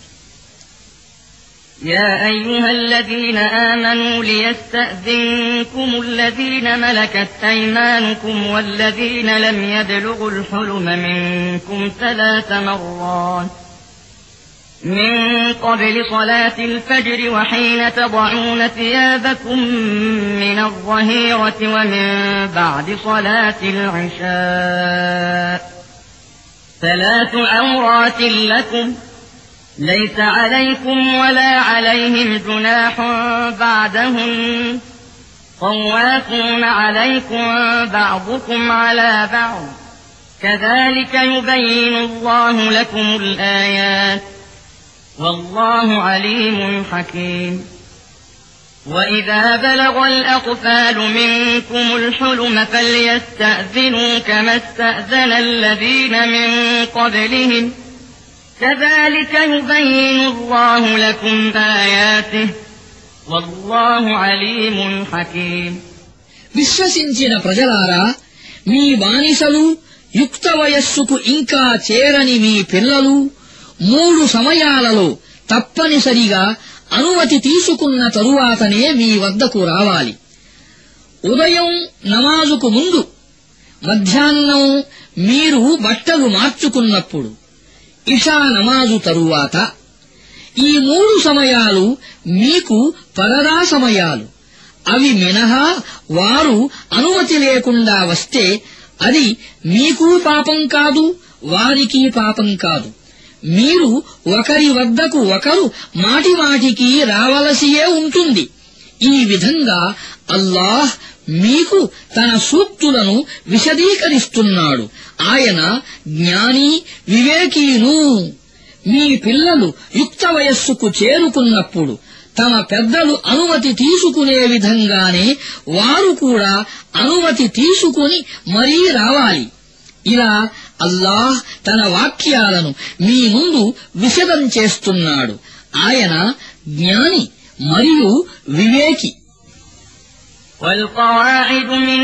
يا أيها الذين آمنوا ليستأذنكم الذين ملكت أيمانكم والذين لم يبلغوا الحلم منكم 3 مرات من قبل صلاة الفجر وحين تضعون ثيابكم من الظهيرة ومن بعد صلاة العشاء 3 عورات لكم ليس عليكم ولا عليهم جناح بعدهن طوافون عليكم بعضكم على بعض كذلك يبين الله لكم الآيات والله عليم حكيم وإذا بلغ الأطفال منكم الحلم فليستأذنوا كما استأذن الذين من قبلهم كذلك يبين الله لكم آياته والله عليم حكيم. విశ్వసించిన ప్రజలారా, మీ బానిసలు, యుక్త వయస్సుకు ఇంకా చేరని మీ పిల్లలు 3 సమయాలలో తప్పనిసరిగా అనుమతి తీసుకున్న తరువాతనే మీ వద్దకు రావాలి. ఉదయం నమాజుకు ముందు, మధ్యాహ్నం మీరు బట్టలు మార్చుకున్నప్పుడు, ఇషా నమాజు తరువాత. ఈ 3 సమయాలు మీకు పరదా సమయాలు. అవి మినహా వారు అనుమతి లేకుండా వస్తే అది మీకు పాపం కాదు, వారికి పాపం కాదు. మీరు ఒకరి వద్దకు ఒకరు మాటిమాటికి రావలసియే ఉంటుంది. ఈ విధంగా అల్లాహ్ మీకు తన సూక్తులను విశదీకరిస్తున్నాడు. ఆయన జ్ఞాని, వివేకీను. మీ పిల్లలు యుక్త వయస్సుకు చేరుకున్నప్పుడు తమ పెద్దలు అనుమతి తీసుకునే విధంగానే వారు కూడా అనుమతి తీసుకుని మరీ రావాలి. ఇలా అల్లాహ్ తన వాక్యాలను మీ ముందు విశదం చేస్తున్నాడు. ఆయన జ్ఞాని మరియు వివేకి. والقواعد من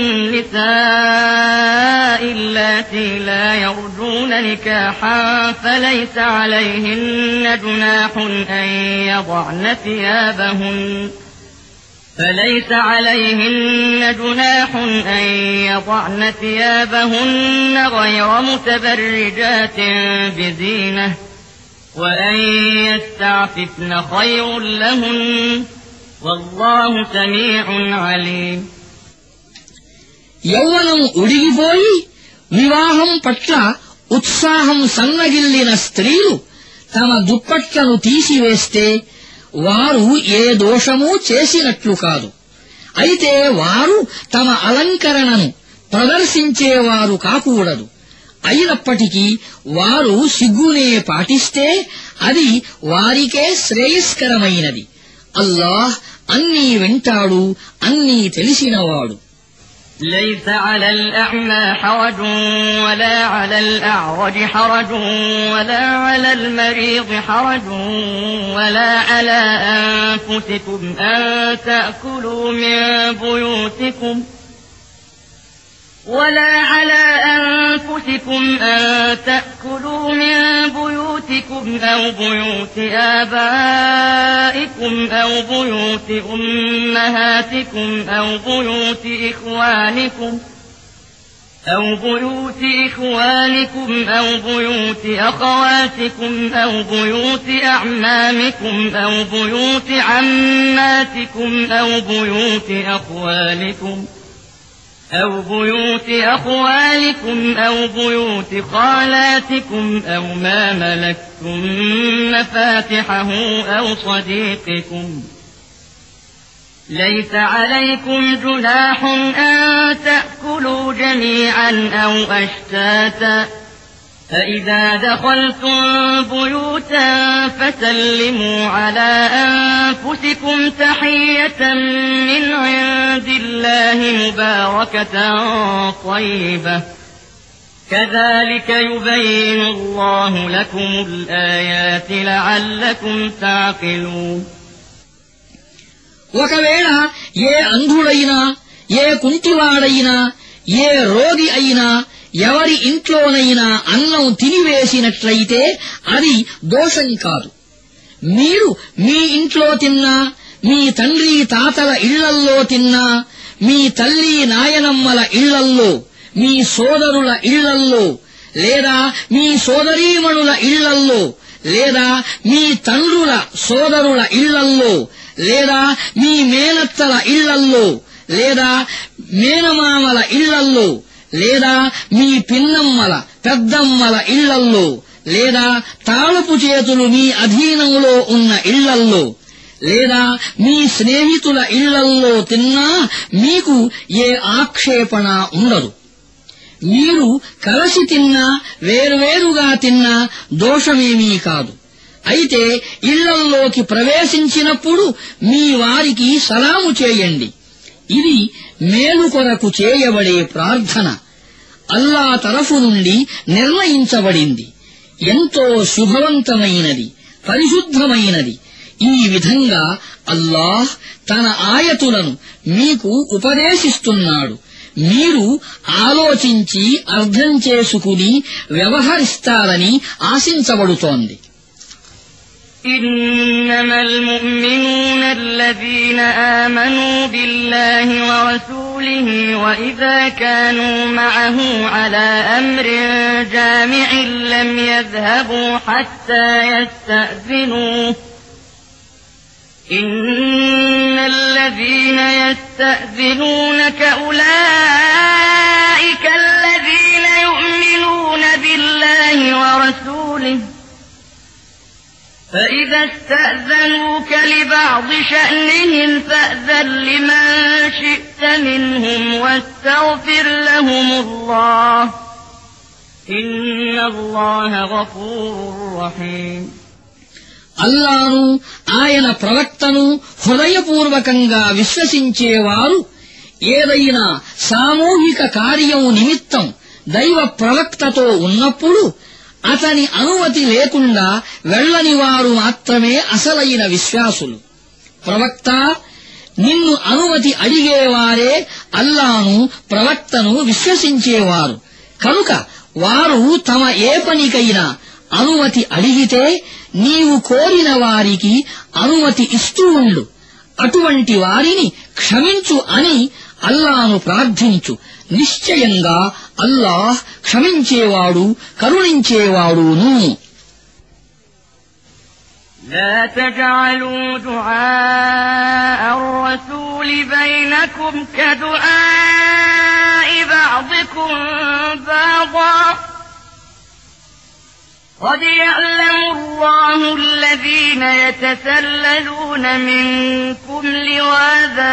النساء اللاتي لا يرجون نكاحا فليس عليهن جناح أن يضعن ثيابهن غير متبرجات بزينة وأن يستعففن خير لهن والله سميع عليم. యౌవనం ఉడిగిపోయి వివాహం పట్ల ఉత్సాహం సన్నగిల్లిన స్త్రీలు తమ దుప్పట్లను తీసివేస్తే వారు ఏ దోషమూ చేసినట్లు కాదు. అయితే వారు తమ అలంకరణను ప్రదర్శించేవారు కాకూడదు. అయినప్పటికీ వారు సిగ్గునే పాటిస్తే అది వారికే శ్రేయస్కరమైనది. అల్లాహ్ అన్నీ వింటాడు, అన్నీ తెలిసినవాడు. ليس على الأعمى حرج ولا على الأعرج حرج ولا على المريض حرج ولا على أنفسكم أن تأكلوا من بيوتكم أنفسكم أن تأكلوا من بيوتكم أو بيوت آبائكم أو بيوت أمهاتكم أو بيوت إخوانكم أو بيوت أخواتكم أو بيوت أعمامكم أو بيوت عماتكم أو بيوت أخوالكم أو بيوت خالاتكم أو ما ملكتم مفاتحه أو صديقكم. ليس عليكم جناح أن تأكلوا جميعا أو أشتاتا، فإذا دخلتم بيوتا فسلموا على أنفسكم تحية من عند الله مباركة طيبة، كذلك يبين الله لكم الآيات لعلكم تعقلون. ఒకవేళ ఏ అంధుడైనా, ఏ కుంటివాడైనా, ఏ రోగి అయినా ఎవరి ఇంట్లోనైనా అన్నం తినివేసినట్లయితే అది దోషం కాదు. మీరు మీ ఇంట్లో తిన్నా, మీ తండ్రి తాతల ఇళ్లల్లో తిన్నా, మీ తల్లి నాయనమ్మల ఇళ్లల్లో, మీ సోదరుల ఇళ్లల్లో, లేదా మీ సోదరీమణుల ఇళ్లల్లో, లేదా మీ తండ్రుల సోదరుల ఇళ్లల్లో, లేదా మీ మేనత్తల ఇళ్లల్లో, లేదా మేనమామల ఇళ్లల్లో, లేదా మీ పిన్నమ్మల పెద్దమ్మల ఇళ్లల్లో, లేదా తాళపు చేతులు మీ అధీనంలో ఉన్న ఇళ్లల్లో, లేదా మీ స్నేహితుల ఇళ్లల్లో తిన్నా మీకు ఏ ఆక్షేపణ ఉండదు. మీరు కలిసి తిన్నా, వేర్వేరుగా తిన్నా దోషమేమీ కాదు. అయితే ఇళ్లల్లోకి ప్రవేశించినప్పుడు మీ వారికి సలాము చేయండి. ఇది మేలు కొరకు చేయబడే ప్రార్థన అల్లా తరఫు నుండి నిర్ణయించబడింది. ఎంతో శుభవంతమైనది, పరిశుద్ధమైనది. ఈ విధంగా అల్లాహ్ తన ఆయతులను మీకు ఉపదేశిస్తున్నాడు. మీరు ఆలోచించి అర్థం చేసుకుని వ్యవహరిస్తారని ఆశించబడుతోంది. إنما المؤمنون الذين آمنوا بالله ورسوله وإذا كانوا معه على أمر جامع لم يذهبوا حتى يستأذنوه. إن الذين يستأذنونك أولئك الذين يؤمنون بالله ورسوله، فإذا استأذنوك لبعض شأنهم فأذن لمن شئت منهم واستغفر لهم الله، إن الله غفور رحيم. అల్లాను, ఆయన ప్రవక్తను హృదయపూర్వకంగా విశ్వసించేవారు ఏదైనా సామూహిక కార్యం నిమిత్తం దైవ ప్రవక్తతో ఉన్నప్పుడు అతని అనుమతి లేకుండా వెళ్ళని వారు మాత్రమే అసలైన విశ్వాసులు. ప్రవక్త, నిన్ను అనుమతి అడిగేవారే అల్లాను, ప్రవక్తను విశ్వసించేవారు. కనుక వారు తమ ఏ పనికైనా అనుమతి అడిగితే నీవు కోరిన వారికి అనుమతి ఇస్తూ ఉండు. అటువంటి వారిని క్షమించు అని అల్లాను ప్రార్థించు. నిశ్చయంగా అల్లాహ్ క్షమించేవాడు, కరుణించేవాడును. لا تجعلوا دعاء الرسول بينكم كدعاء بعضكم بعضا، قد يعلم الله الذين يتسللون منكم لواذا،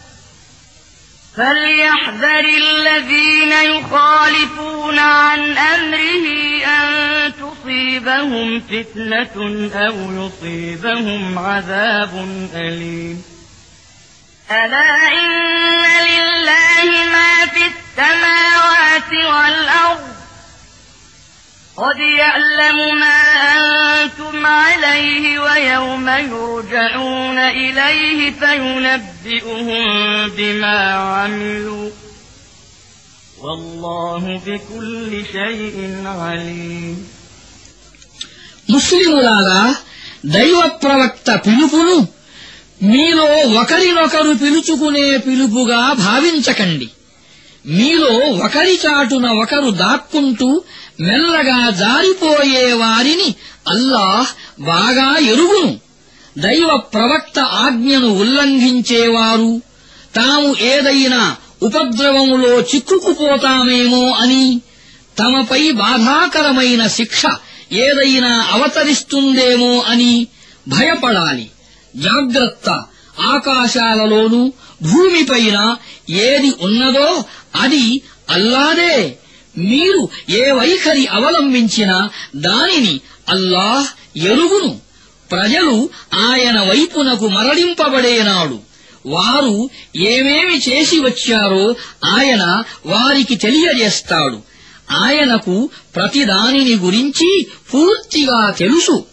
فليحذر الذين يخالفون عن أمره أن تصيبهم فتنة أو يصيبهم عذاب أليم. ألا إن لله ما في السماوات والأرض، قد يعلم ما أنتم عليه ويوم يرجعون إليه فينبئهم بما عملوا، والله بكل شيء عليم. ముస్లిములారా, దైవ ప్రవక్త పిలుపును మీలో ఒకరినొకరు పిలుచుకునే పిలుపుగా భావించకండి. మీలో ఒకరి చాటున ఒకరు దాక్కుంటూ మెల్లగా జారిపోయే వారిని అల్లాహ్ బాగా ఎరుగును. దైవ ప్రవక్త ఆజ్ఞను ఉల్లంఘించేవారు తాము ఏదైనా ఉపద్రవములో చిక్కుకుపోతామేమో అని, తమపై బాధాకరమైన శిక్ష ఏదైనా అవతరిస్తుందేమో అని భయపడాలి. జాగ్రత్త, ఆకాశాలలోనూ భూమిపైన ఏది ఉన్నదో అది అల్లాదే. మీరు ఏ వైఖరి అవలంబించినా దానిని అల్లాహ్ ఎరుగును. ప్రజలు ఆయన వైపునకు మరలింపబడేనాడు వారు ఏమేమి చేసి వచ్చారో ఆయన వారికి తెలియజేస్తాడు. ఆయనకు ప్రతిదానిని గురించి పూర్తిగా తెలుసు.